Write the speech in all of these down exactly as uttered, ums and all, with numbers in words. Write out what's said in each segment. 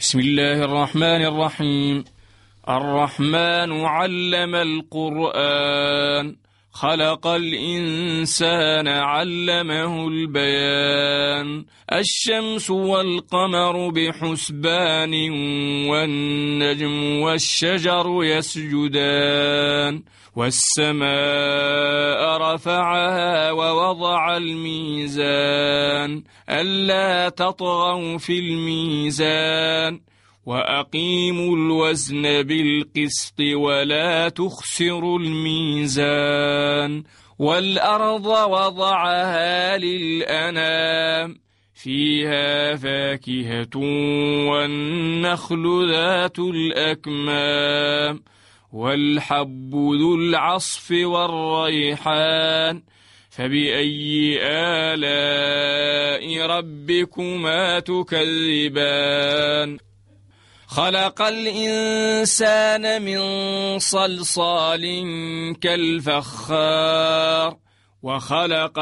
بسم الله الرحمن الرحيم. الرحمن علم القرآن، خلق الإنسان علمه البيان. الشمس والقمر بحسبان، والنجم والشجر يسجدان. والسماء رفعها ووضع الميزان، ألا تطغوا في الميزان، وأقيموا الوزن بالقسط ولا تخسروا الميزان. والأرض وضعها للأنام، فيها فاكهة والنخل ذات الأكمام، والحب ذو العصف والريحان. فبأي آلاء ربكما تكذبان؟ خلق الإنسان من صلصال كالفخار، وخلق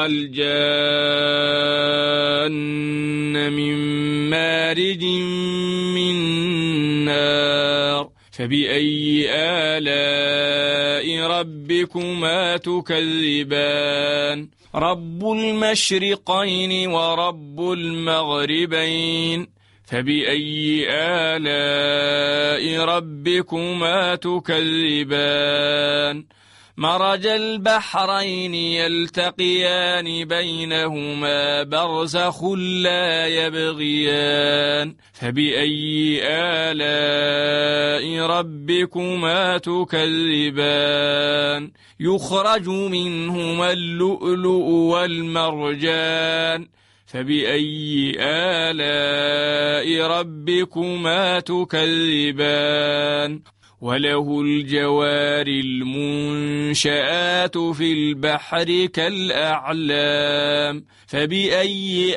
الجان من مارج من نار. فبأي آلاء ربكما تكذبان؟ رب المشرقين ورب المغربين، فبأي آلاء ربكما تكذبان؟ مرج البحرين يلتقيان، بينهما برزخ لا يبغيان. فبأي آلاء ربكما تكذبان؟ يخرج منهما اللؤلؤ والمرجان. فبأي آلاء ربكما تكذبان؟ وله الجوار المنشآت في البحر كالأعلام. فبأي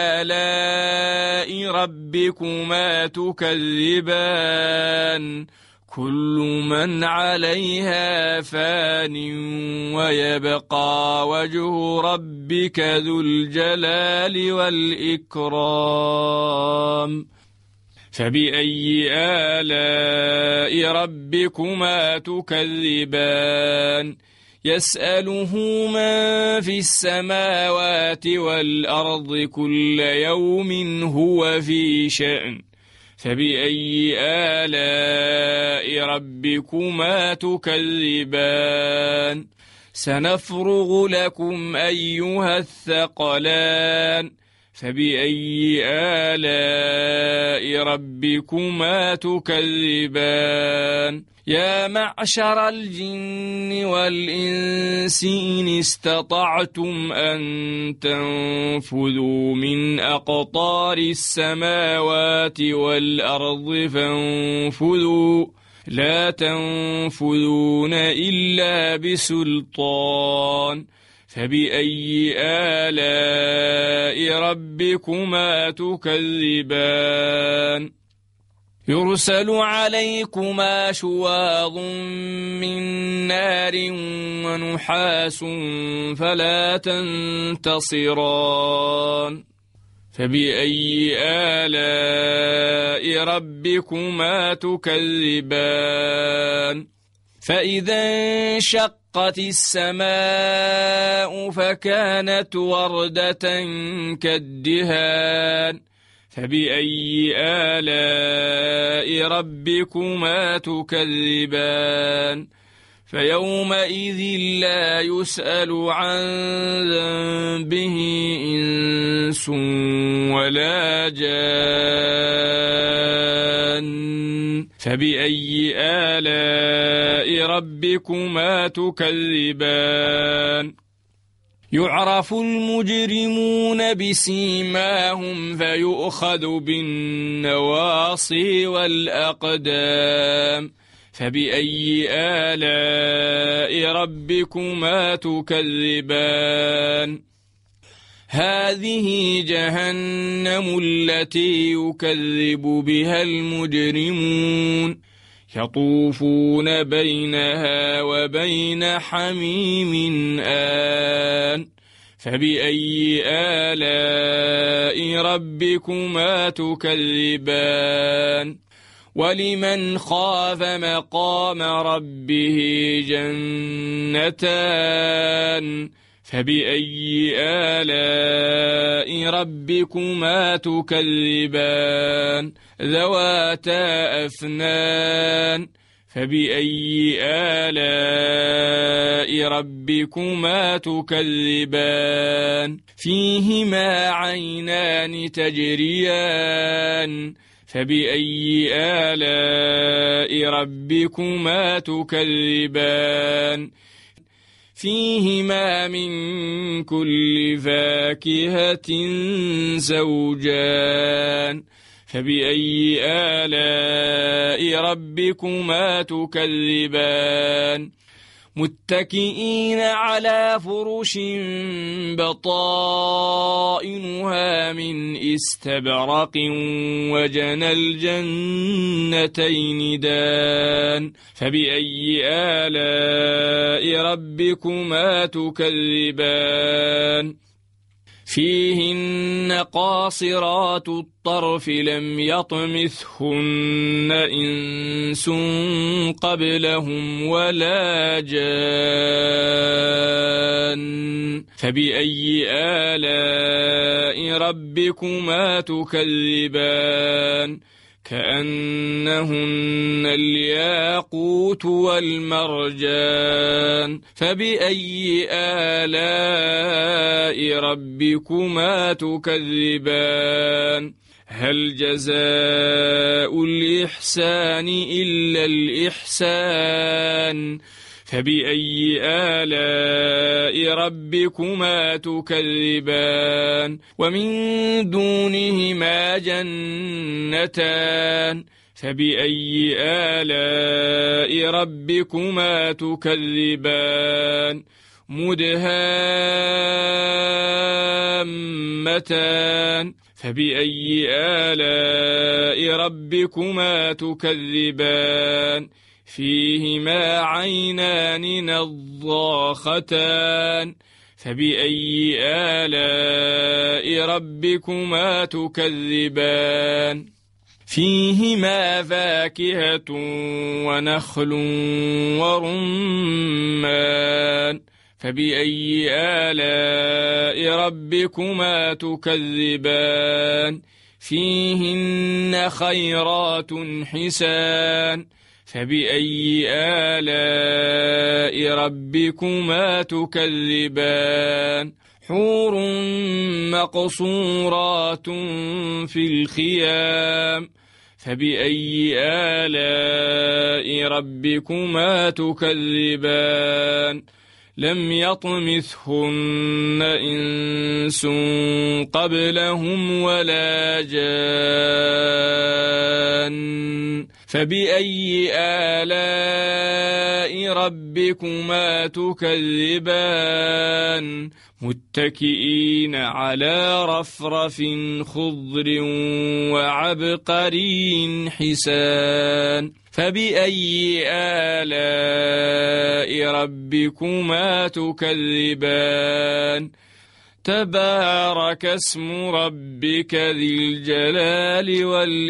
آلاء ربكما تكذبان؟ كل من عليها فان، ويبقى وجه ربك ذو الجلال والإكرام. فبأي آلاء ربكما تكذبان؟ يسأله من في السماوات والأرض كل يوم هو في شأن. فبأي آلاء ربكما تكذبان؟ سنفرغ لكم أيها الثقلان. فبأي آلاء ربكما تكذبان؟ يا معشر الجن والإنس إن استطعتم أن تنفذوا من أقطار السماوات والأرض فانفذوا، لا تنفذون إلا بسلطان. فبأي آلاء ربكما تكذبان؟ يرسل عليكما شواظ من نار ونحاس فلا تنتصران. فبأي آلاء ربكما تكذبان؟ فإذا انشقت السماء فكانت وردة كالدهان. فبأي آلاء ربكما تكذبان؟ فيومئذ لا يسأل عن ذنبه إنس ولا جان. فبأي آلاء ربكما تكذبان؟ يعرف المجرمون بسيماهم فيؤخذ بالنواصي والأقدام. فبأي آلاء ربكما تكذبان؟ هذه جهنم التي يكذب بها المجرمون، يطوفون بينها وبين حميم آن. فبأي آلاء ربكما تكذبان ولمن خاف مقام ربه جنتان فبأي آلاء ربكما تكذبان ذواتا أفنان فبأي آلاء ربكما تكذبان فيهما عينان تجريان فبأي آلاء ربكما تكذبان فيهما من كل فاكهة زوجان فبأي آلاء ربكما تكذبان متكئين على فرش بطائنها من استبرق وجنى الجنتين دان فبأي آلاء ربكما تكذبان فيهن قاصرات الطرف لم يطمثهن إنس قبلهم ولا جان فبأي آلاء ربكما تكذبان كأنهن الياقوت والمرجان فبأي آلاء ربكما تكذبان هل جزاء الإحسان إلا الإحسان فبأي آلاء ربكما تكذبان ومن دونهما جنتان فبأي آلاء ربكما تكذبان مدهامتان فبأي آلاء ربكما تكذبان فيهما عينان نضاختان فبأي آلاء ربكما تكذبان فيهما فاكهة ونخل ورمان فبأي آلاء ربكما تكذبان فيهن خيرات حسان فبأي آلاء ربكما تكذبان حور مقصورات في الخيام فبأي آلاء ربكما تكذبان لم يطمثهن إنس قبلهم ولا جان فبأي آلاء ربكما تكذبان متكئين على رفرف خضر وعبقري حسان فبأي آلاء ربكما تكذبان تبارك اسم ربك ذي الجلال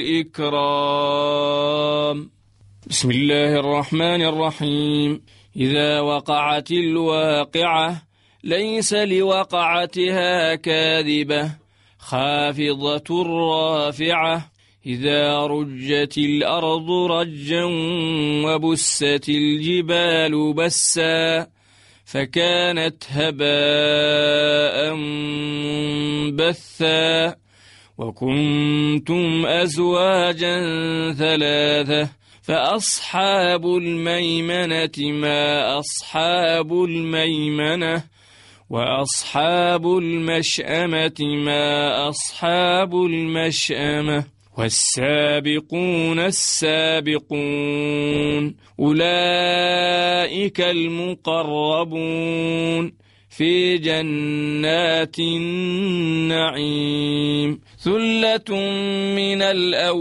والإكرام بسم الله الرحمن الرحيم إذا وقعت الواقعة ليس لوقعتها كاذبة خافضة رافعة إذا رجت الأرض رجا وبست الجبال بسا فكانت هباء منبثا وكنتم أزواجا ثلاثة فأصحاب الميمنة ما أصحاب الميمنة وأصحاب المشأمة ما أصحاب المشأمة والسابقون السابقون أولئك المقربون في جنات النعيم ثلة من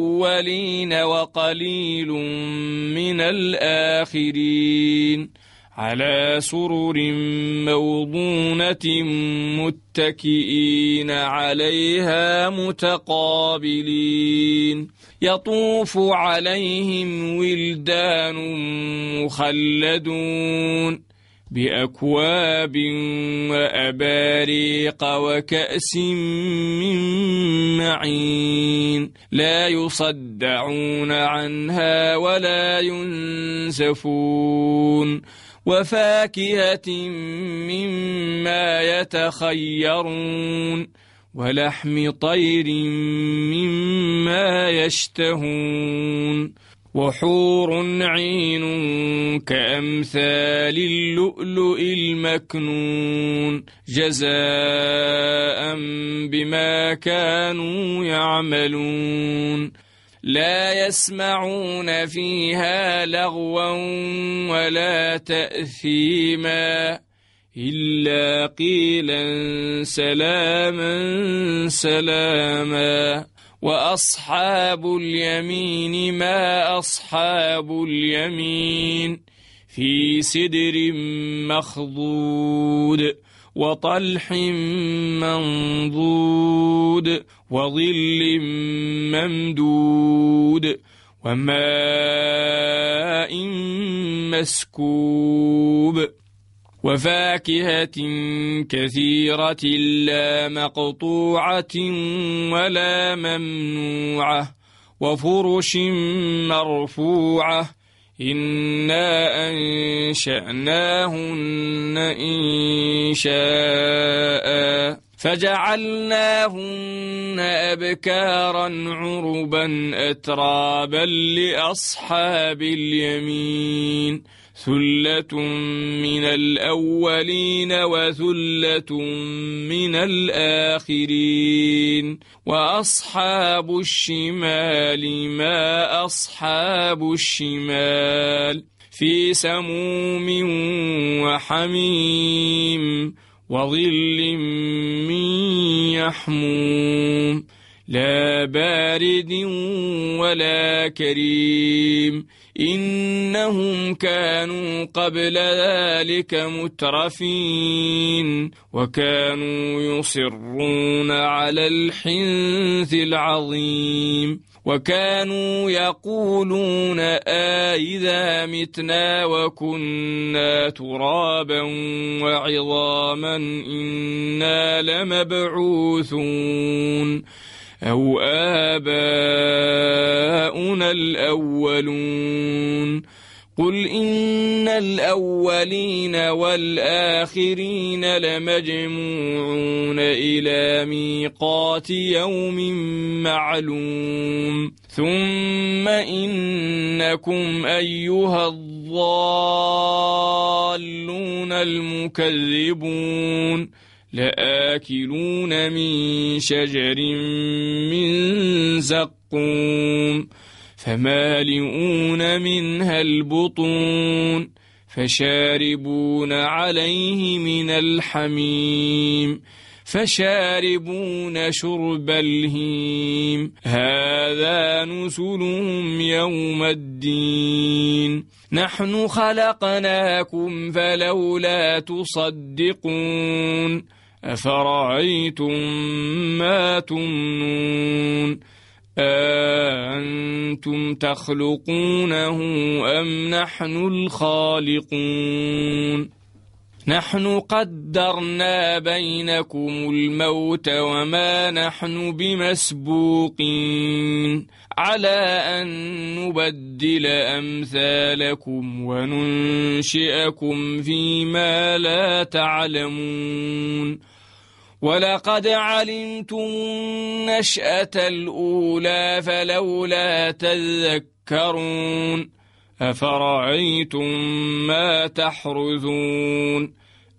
الأولين وقليل من الآخرين على سرر موضونة متكئين عليها متقابلين يطوف عليهم ولدان مخلدون بأكواب وأباريق وكأس من معين لا يصدعون عنها ولا ينزفون وفاكهة مما يتخيرون ولحم طير مما يشتهون وحور عين كأمثال اللؤلؤ المكنون جزاء بما كانوا يعملون لا يسمعون فيها لغوا ولا تأثيما إلا قيلا سلاما سلاما وأصحاب اليمين ما أصحاب اليمين في سدر مخضود وطلح منضود وظل ممدود وماء مسكوب وفاكهة كثيرة لا مقطوعة ولا ممنوعة وفرش مرفوعة إنا أنشأناهن إنشاء فجعلناهن أبكارا عربا أترابا لأصحاب اليمين ثلة من الأولين وثلة من الآخرين وأصحاب الشمال ما أصحاب الشمال في سموم وحميم وظل من يحموم لا بارد ولا كريم إنهم كانوا قبل ذلك مترفين وكانوا يصرون على الحنث العظيم وكانوا يقولون أإذا متنا وكنا ترابا وعظاما إنا لمبعوثون أو آباؤنا الأولون قل إن الأولين والآخرين لمجموعون إلى ميقات يوم معلوم ثم إنكم أيها الضالون المكذبون لآكلون من شجر من زقوم فمالئون منها البطون فشاربون عليه من الحميم فشاربون شرب الهيم هذا نزلهم يوم الدين نحن خلقناكم فلولا تصدقون أفرأيتم ما تمنون أأنتم تخلقونه أم نحن الخالقون نحن قدرنا بينكم الموت وما نحن بمسبوقين على أن نبدل أمثالكم وننشئكم فيما لا تعلمون ولقد علمتم النشأة الأولى فلولا تذكرون أفرأيتم ما تحرثون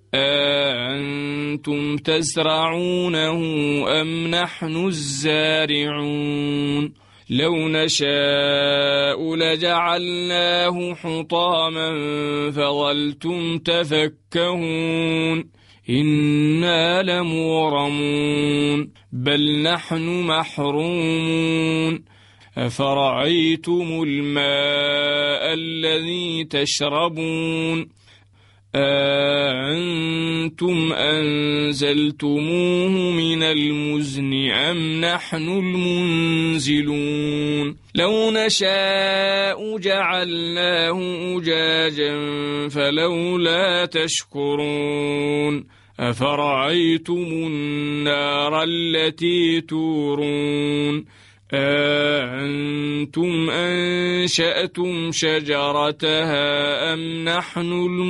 أأنتم تزرعونه أم نحن الزارعون لو نشاء لجعلناه حطاما فظلتم تفكهون إنا لمغرمون بل نحن محرومون أفرأيتم الماء الذي تشربون أأنتم أنزلتموه من المزن أم نحن المنزلون لو نشاء جعلناه أجاجا فلولا تشكرون أفرأيتم النار التي تورون أأنتم أنشأتم شجرتها أم نحن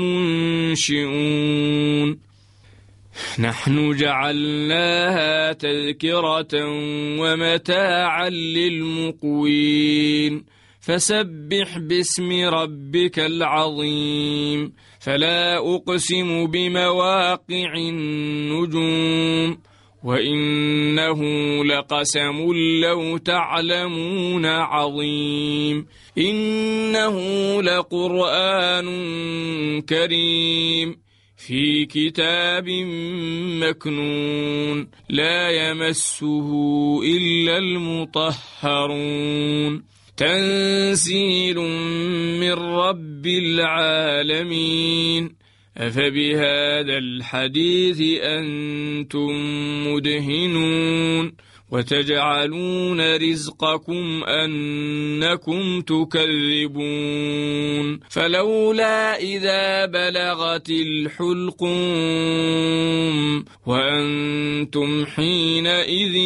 المنشئون نحن جعلناها تذكرة ومتاعا للمقوين فسبح باسم ربك العظيم فلا أقسم بمواقع النجوم وإنه لقسم لو تعلمون عظيم إنه لقرآن كريم في كتاب مكنون لا يمسه إلا المطهرون تنزيل من رب العالمين أفبهذا الحديث أنتم مدهنون وتجعلون رزقكم أنكم تكذبون فلولا إذا بلغت الحلقوم وأنتم حينئذ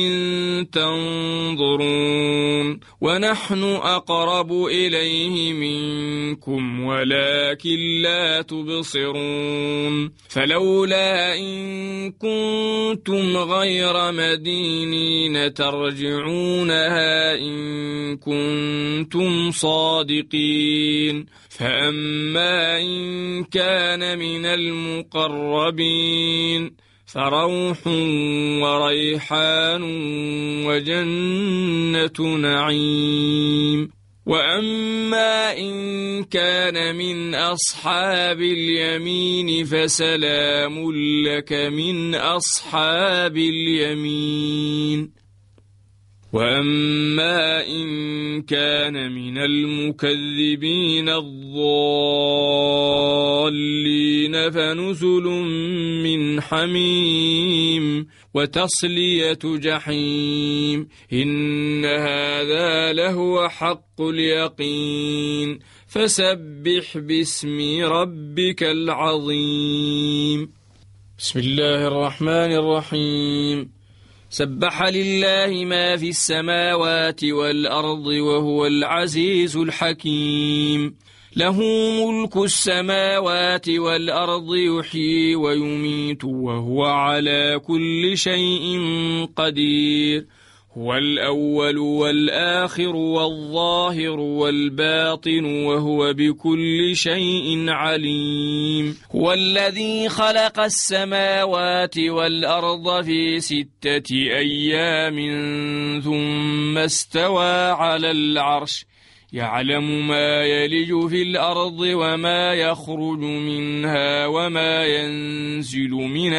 تنظرون ونحن أقرب إليه منكم ولكن لا تبصرون فلولا إن كنتم غير مدينين ترجعونها إن كنتم صادقين فأما إن كان من المقربين فروح وريحان وجنة نعيم وأما إن كان من أصحاب اليمين فسلام لك من أصحاب اليمين وأما إن كان من المكذبين الضالين فنزل من حميم وتصلية جحيم إن هذا لهو حق اليقين فسبح باسم ربك العظيم بسم الله الرحمن الرحيم سبح لله ما في السماوات والأرض وهو العزيز الحكيم له ملك السماوات والأرض يحيي ويميت وهو على كل شيء قدير هو الأول والآخر والظاهر والباطن وهو بكل شيء عليم هو الذي خلق السماوات والأرض في ستة أيام ثم استوى على العرش يعلم ما يلج في الأرض وما يخرج منها وما ينزل من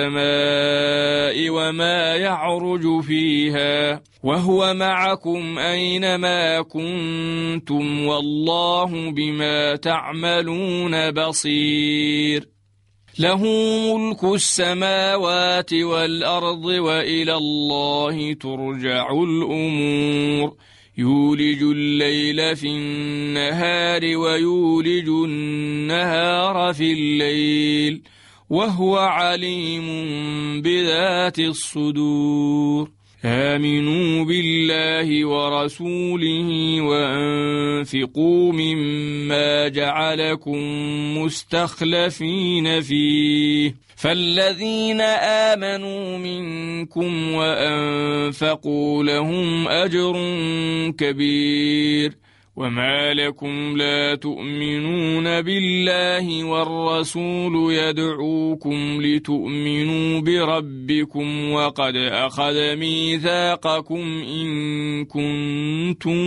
السماء وما يعرج فيها وهو معكم أينما كنتم والله بما تعملون بصير له ملك السماوات والأرض وإلى الله ترجع الأمور يولج الليل في النهار ويولج النهار في الليل وهو عليم بذات الصدور آمنوا بالله ورسوله وأنفقوا مما جعلكم مستخلفين فيه فالذين آمنوا منكم وأنفقوا لهم أجر كبير وما لكم لا تؤمنون بالله والرسول يدعوكم لتؤمنوا بربكم وقد أخذ ميثاقكم إن كنتم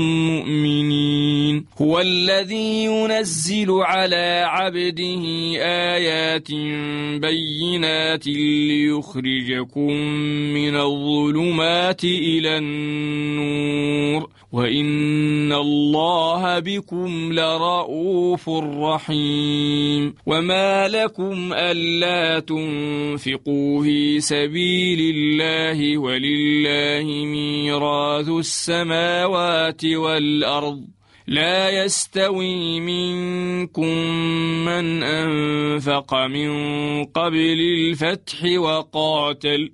مؤمنين هو الذي ينزل على عبده آيات بينات ليخرجكم من الظلمات إلى النور وإن الله بكم لرؤوف رحيم وما لكم ألا تنفقوا في سبيل الله ولله ميراث السماوات والأرض لا يستوي منكم من أنفق من قبل الفتح وقاتل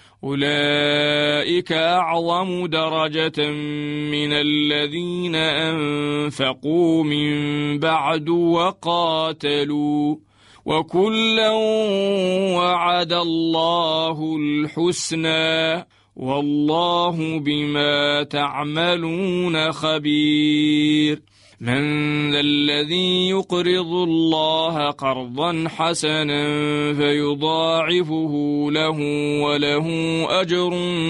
أولئك أعظم درجة من الذين أنفقوا من بعد وقاتلوا وكلا وعد الله الحسنى والله بما تعملون خبير من ذا الذي يقرض الله قرضا حسنا فيضاعفه له وله أجر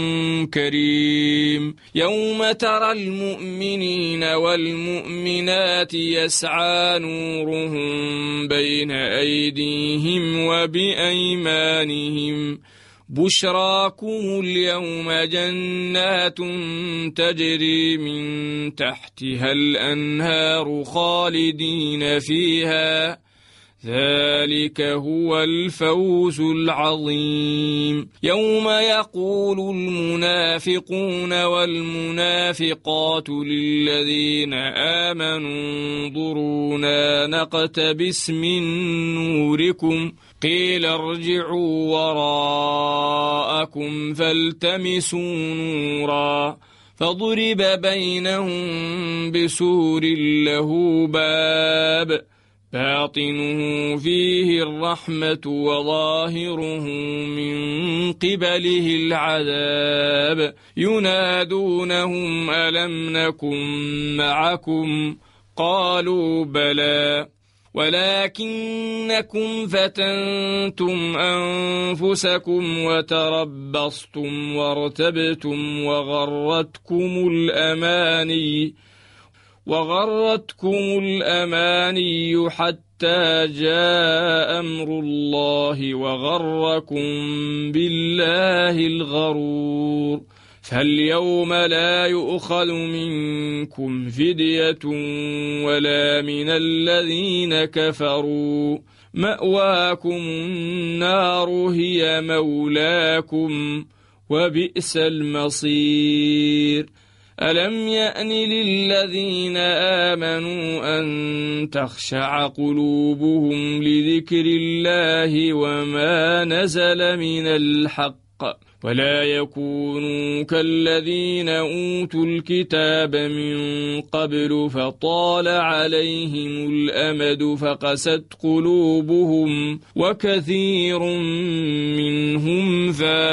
كريم يوم ترى المؤمنين والمؤمنات يسعى نورهم بين أيديهم وبأيمانهم بشراكم اليوم جنات تجري من تحتها الأنهار خالدين فيها ذلك هو الفوز العظيم يوم يقول المنافقون والمنافقات للذين آمنوا انظرونا نقتبس من نوركم قيل ارجعوا وراءكم فالتمسوا نورا فضرب بينهم بسور له باب باطنه فيه الرحمة وظاهره من قبله العذاب ينادونهم ألم نكن معكم قالوا بلى ولكنكم فتنتم أنفسكم وتربصتم وارتبتم وغرتكم الأماني وغرتكم الأماني حتى جاء أمر الله وغركم بالله الغرور فاليوم لا يؤخذ منكم فدية ولا من الذين كفروا مأواكم النار هي مولاكم وبئس المصير ألم يأن للذين آمنوا أن تخشع قلوبهم لذكر الله وما نزل من الحق ولا يكونوا كالذين أوتوا الكتاب من قبل فطال عليهم الأمد فقست قلوبهم وكثير منهم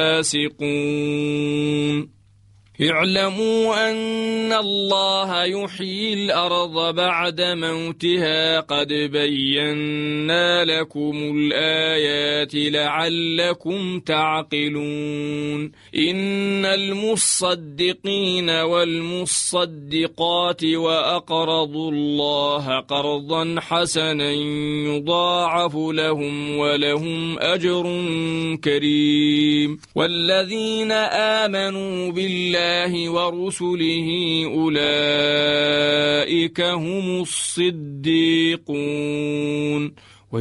فاسقون اعلموا أن الله يحيي الأرض بعد موتها قد بينا لكم الآيات لعلكم تعقلون إن المصدقين والمصدقات وأقرضوا الله قرضا حسنا يضاعف لهم ولهم أجر كريم والذين آمنوا بالله ورسله أولئك هم الصديقون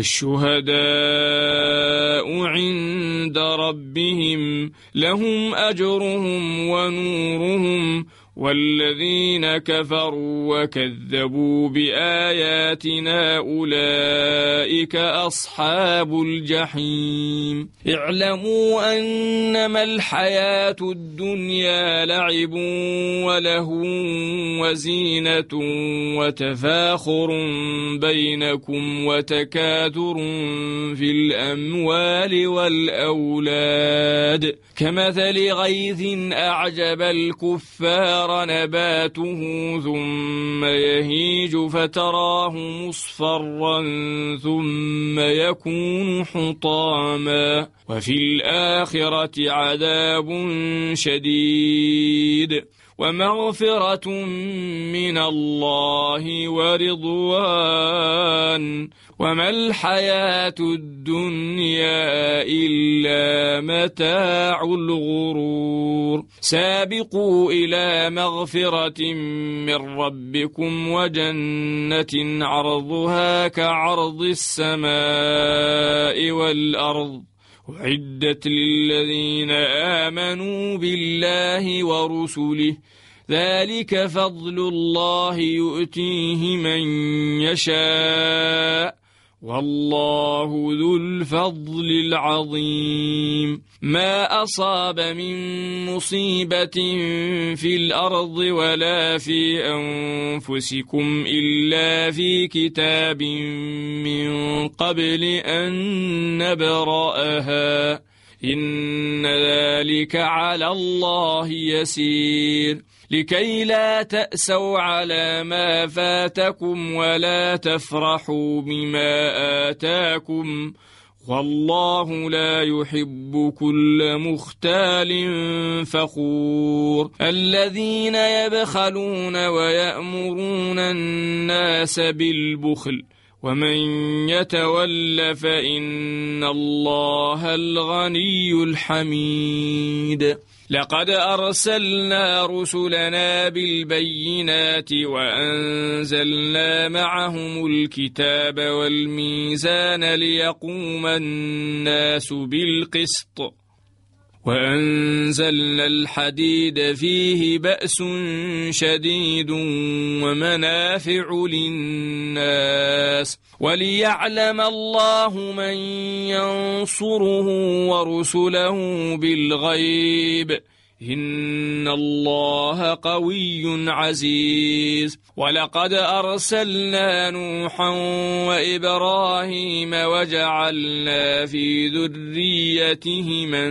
والشهداء عند ربهم لهم أجرهم ونورهم والذين كفروا وكذبوا بآياتنا أولئك أصحاب الجحيم اعلموا أنما الحياة الدنيا لعب وله وزينة وتفاخر بينكم وتكاثر في الأموال والأولاد كمثل غيث أعجب الكفار نباته ثم يهيج فتراه مصفرا ثم يكون حطاما وفي الآخرة عذاب شديد ومغفرة من الله ورضوان وما الحياة الدنيا إلا متاع الغرور سابقوا إلى مغفرة من ربكم وجنة عرضها كعرض السماء والأرض أعدت للذين آمنوا بالله ورسله ذلك فضل الله يؤتيه من يشاء والله ذو الفضل العظيم ما أصاب من مصيبة في الأرض ولا في أنفسكم إلا في كتاب من قبل أن نبرأها إن ذلك على الله يسير لكي لا تأسوا على ما فاتكم ولا تفرحوا بما آتاكم والله لا يحب كل مختال فخور الذين يبخلون ويأمرون الناس بالبخل ومن يتول فإن الله الغني الحميد لقد أرسلنا رسلنا بالبينات وأنزلنا معهم الكتاب والميزان ليقوم الناس بالقسط وأنزلنا الحديد فيه بأس شديد ومنافع للناس وليعلم الله من ينصره ورسله بالغيب إن الله قوي عزيز ولقد أرسلنا نوحا وإبراهيم وجعلنا في ذريتهما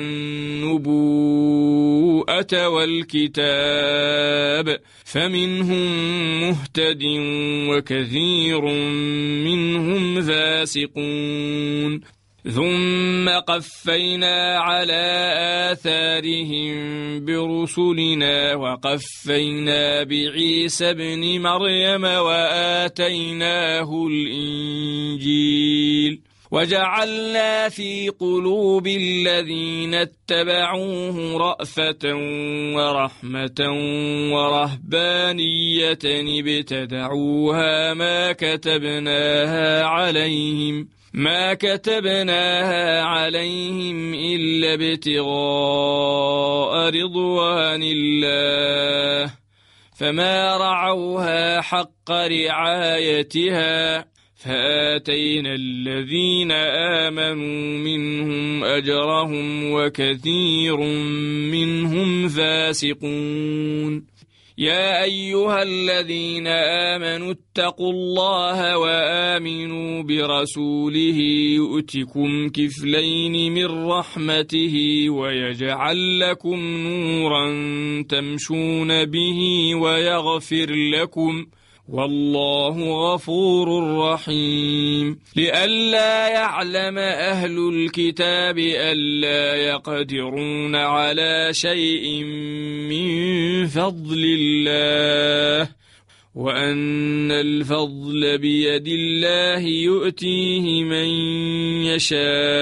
النبوءة والكتاب فمنهم مهتد وكثير منهم فاسقون ثم قفينا على آثارهم برسلنا وقفينا بعيسى ابن مريم وآتيناه الإنجيل وجعلنا في قلوب الذين اتبعوه رأفة ورحمة ورهبانية ابتدعوها ما كتبناها عليهم ما كتبناها عليهم إلا ابتغاء رضوان الله فما رعوها حق رعايتها فآتينا الذين آمنوا منهم أجرهم وكثير منهم فاسقون يا أيها الذين آمنوا اتقوا الله وآمنوا برسوله يؤتكم كفلين من رحمته ويجعل لكم نورا تمشون به ويغفر لكم والله غفور رحيم لئلا يعلم أهل الكتاب ألا يقدرون على شيء من فضل الله وأن الفضل بيد الله يؤتيه من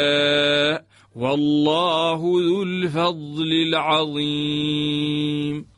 يشاء والله ذو الفضل العظيم